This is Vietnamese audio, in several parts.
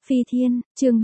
Phi Thiên, chương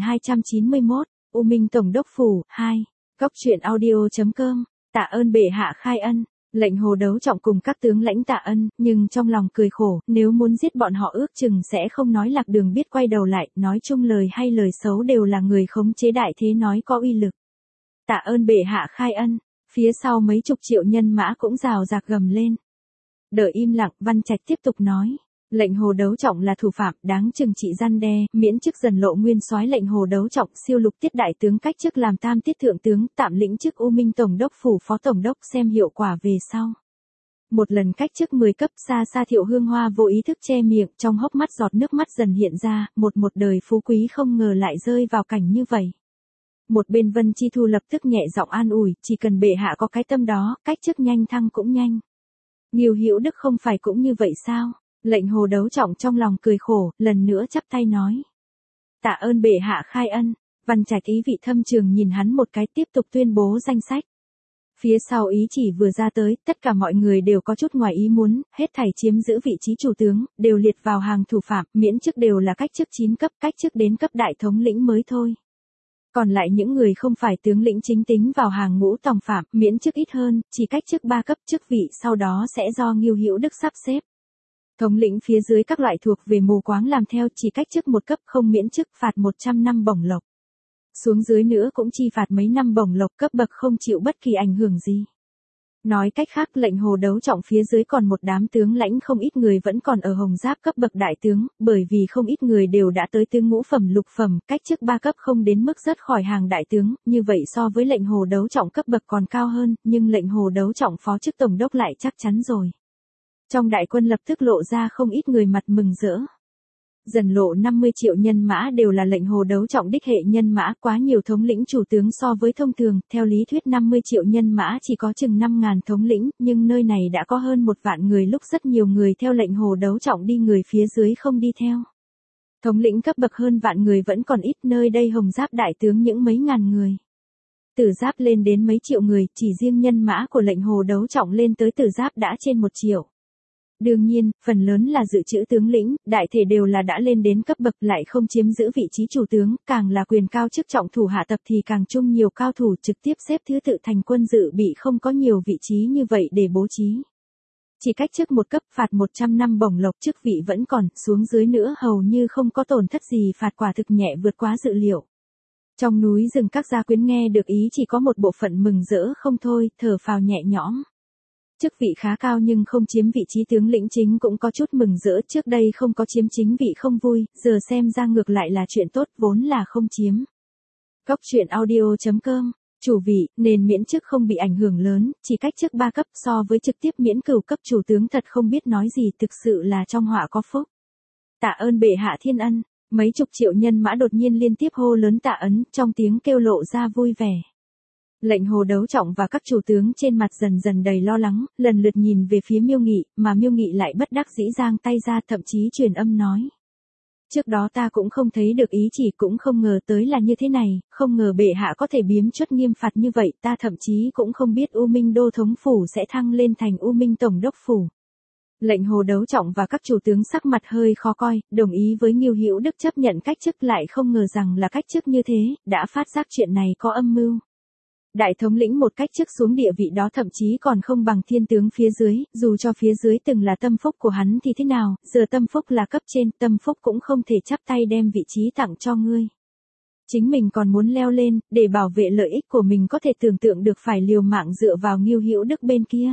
3291, U Minh Tổng đốc phủ, 2. Góc truyện audio.com, tạ ơn bệ hạ khai ân. Lệnh Hồ Đấu Trọng cùng các tướng lãnh tạ ân, nhưng trong lòng cười khổ, nếu muốn giết bọn họ ước chừng sẽ không nói lạc đường biết quay đầu lại, nói chung lời hay lời xấu đều là người khống chế đại thế nói có uy lực. Tạ ơn bệ hạ khai ân, phía sau mấy chục triệu nhân mã cũng rào rạc gầm lên. Đợi im lặng, Văn Trạch tiếp tục nói. Lệnh Hồ Đấu Trọng là thủ phạm, đáng trừng trị răn đe, miễn chức dần lộ nguyên soái. Lệnh Hồ Đấu Trọng siêu lục tiết đại tướng cách chức làm tam tiết thượng tướng, tạm lĩnh chức U Minh Tổng đốc phủ phó tổng đốc xem hiệu quả về sau. Một lần cách chức 10 cấp, xa xa Thiệu Hương Hoa vô ý thức che miệng, trong hốc mắt giọt nước mắt dần hiện ra, một đời phú quý không ngờ lại rơi vào cảnh như vậy. Một bên Vân Chi Thu lập tức nhẹ giọng an ủi, chỉ cần bệ hạ có cái tâm đó, cách chức nhanh thăng cũng nhanh. Ngưu Hữu Đức không phải cũng như vậy sao? Lệnh Hồ Đấu Trọng trong lòng cười khổ, lần nữa chắp tay nói. Tạ ơn bệ hạ khai ân. Văn Trạch ý vị thâm trường nhìn hắn một cái, tiếp tục tuyên bố danh sách. Phía sau ý chỉ vừa ra tới, tất cả mọi người đều có chút ngoài ý muốn, hết thảy chiếm giữ vị trí chủ tướng, đều liệt vào hàng thủ phạm, miễn chức đều là cách chức 9 cấp, cách chức đến cấp đại thống lĩnh mới thôi. Còn lại những người không phải tướng lĩnh chính tính vào hàng ngũ tòng phạm, miễn chức ít hơn, chỉ cách chức 3 cấp, chức vị sau đó sẽ do Ngưu Hữu Đức sắp xếp. Thống lĩnh phía dưới các loại thuộc về mù quáng làm theo, chỉ cách chức 1 cấp không miễn chức, phạt 100 năm bổng lộc. Xuống dưới nữa cũng chi phạt mấy năm bổng lộc, cấp bậc không chịu bất kỳ ảnh hưởng gì. Nói cách khác, lệnh Hồ Đấu Trọng phía dưới còn một đám tướng lãnh không ít người vẫn còn ở hồng giáp cấp bậc đại tướng, bởi vì không ít người đều đã tới tướng ngũ phẩm lục phẩm, cách chức 3 cấp không đến mức rớt khỏi hàng đại tướng, như vậy so với lệnh Hồ Đấu Trọng cấp bậc còn cao hơn, nhưng lệnh Hồ Đấu Trọng phó chức tổng đốc lại chắc chắn rồi. Trong đại quân lập tức lộ ra không ít người mặt mừng rỡ. Dần lộ 50 triệu nhân mã đều là lệnh Hồ Đấu Trọng đích hệ nhân mã, quá nhiều thống lĩnh chủ tướng so với thông thường, theo lý thuyết 50 triệu nhân mã chỉ có chừng 5.000 thống lĩnh, nhưng nơi này đã có hơn 1 vạn người, lúc rất nhiều người theo lệnh Hồ Đấu Trọng đi, người phía dưới không đi theo. Thống lĩnh cấp bậc hơn vạn người vẫn còn ít, nơi đây hồng giáp đại tướng những mấy ngàn người. Tử giáp lên đến mấy triệu người, chỉ riêng nhân mã của lệnh Hồ Đấu Trọng lên tới tử giáp đã trên 1 triệu. Đương nhiên, phần lớn là dự trữ tướng lĩnh, đại thể đều là đã lên đến cấp bậc lại không chiếm giữ vị trí chủ tướng, càng là quyền cao chức trọng thủ hạ tập thì càng chung nhiều cao thủ trực tiếp xếp thứ tự thành quân dự bị, không có nhiều vị trí như vậy để bố trí. Chỉ cách chức 1 cấp, phạt 100 năm bổng lộc, chức vị vẫn còn, xuống dưới nữa hầu như không có tổn thất gì, phạt quả thực nhẹ vượt quá dự liệu. Trong núi rừng các gia quyến nghe được ý chỉ có một bộ phận mừng rỡ không thôi, thở phào nhẹ nhõm. Chức vị khá cao nhưng không chiếm vị trí tướng lĩnh chính cũng có chút mừng rỡ, trước đây không có chiếm chính vị không vui, giờ xem ra ngược lại là chuyện tốt, vốn là không chiếm. Góc truyện audio.com, chủ vị, nên miễn chức không bị ảnh hưởng lớn, chỉ cách chức 3 cấp so với trực tiếp miễn cửu cấp chủ tướng thật không biết nói gì, thực sự là trong họa có phúc. Tạ ơn bệ hạ thiên ân, mấy chục triệu nhân mã đột nhiên liên tiếp hô lớn tạ ấn, trong tiếng kêu lộ ra vui vẻ. Lệnh Hồ Đấu Trọng và các chủ tướng trên mặt dần dần đầy lo lắng, lần lượt nhìn về phía Miêu Nghị, mà Miêu Nghị lại bất đắc dĩ giang tay ra, thậm chí truyền âm nói. Trước đó ta cũng không thấy được ý chỉ, cũng không ngờ tới là như thế này, không ngờ bệ hạ có thể biếm chuất nghiêm phạt như vậy, ta thậm chí cũng không biết U Minh Đô Thống Phủ sẽ thăng lên thành U Minh Tổng đốc Phủ. Lệnh Hồ Đấu Trọng và các chủ tướng sắc mặt hơi khó coi, đồng ý với Ngưu Hữu Đức chấp nhận cách chức, lại không ngờ rằng là cách chức như thế, đã phát giác chuyện này có âm mưu. Đại thống lĩnh một cách chức xuống địa vị đó thậm chí còn không bằng thiên tướng phía dưới, dù cho phía dưới từng là tâm phúc của hắn thì thế nào, giờ tâm phúc là cấp trên, tâm phúc cũng không thể chắp tay đem vị trí tặng cho ngươi. Chính mình còn muốn leo lên, để bảo vệ lợi ích của mình có thể tưởng tượng được phải liều mạng dựa vào Ngưu Hữu Đức bên kia.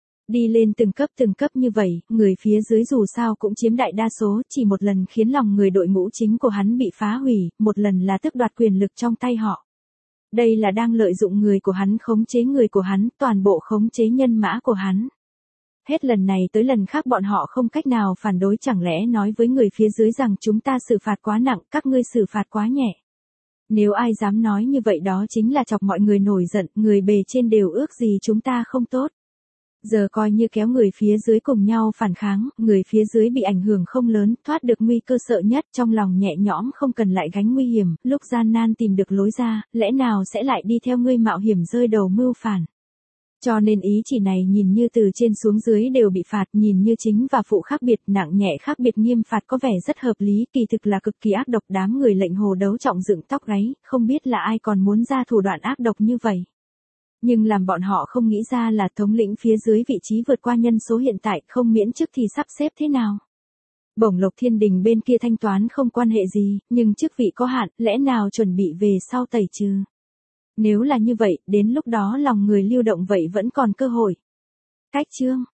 Đi lên từng cấp như vậy, người phía dưới dù sao cũng chiếm đại đa số, chỉ một lần khiến lòng người đội ngũ chính của hắn bị phá hủy, một lần là tước đoạt quyền lực trong tay họ. Đây là đang lợi dụng người của hắn khống chế người của hắn, toàn bộ khống chế nhân mã của hắn. Hết lần này tới lần khác bọn họ không cách nào phản đối, chẳng lẽ nói với người phía dưới rằng chúng ta xử phạt quá nặng, các ngươi xử phạt quá nhẹ. Nếu ai dám nói như vậy đó chính là chọc mọi người nổi giận, người bề trên đều ước gì chúng ta không tốt. Giờ coi như kéo người phía dưới cùng nhau phản kháng, người phía dưới bị ảnh hưởng không lớn, thoát được nguy cơ sợ nhất, trong lòng nhẹ nhõm không cần lại gánh nguy hiểm, lúc gian nan tìm được lối ra, lẽ nào sẽ lại đi theo ngươi mạo hiểm rơi đầu mưu phản. Cho nên ý chỉ này nhìn như từ trên xuống dưới đều bị phạt, nhìn như chính và phụ khác biệt, nặng nhẹ khác biệt, nghiêm phạt có vẻ rất hợp lý, kỳ thực là cực kỳ ác độc. Đám người lệnh Hồ Đấu Trọng dựng tóc gáy, không biết là ai còn muốn ra thủ đoạn ác độc như vậy. Nhưng làm bọn họ không nghĩ ra là thống lĩnh phía dưới vị trí vượt qua nhân số hiện tại, không miễn chức thì sắp xếp thế nào. Bổng lộc thiên đình bên kia thanh toán không quan hệ gì, nhưng chức vị có hạn, lẽ nào chuẩn bị về sau tẩy trừ. Nếu là như vậy, đến lúc đó lòng người lưu động vậy vẫn còn cơ hội. Cách chương